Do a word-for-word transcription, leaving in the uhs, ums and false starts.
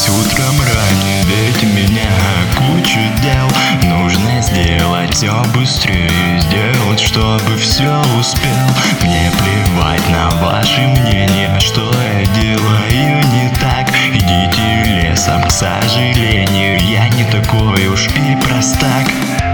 Просыпаюсь утром ранее, ведь у меня куча дел. Нужно сделать все быстрее, сделать, чтобы все успел. Мне плевать на ваши мнения, что я делаю не так. Идите лесом, к сожалению, я не такой уж и простак.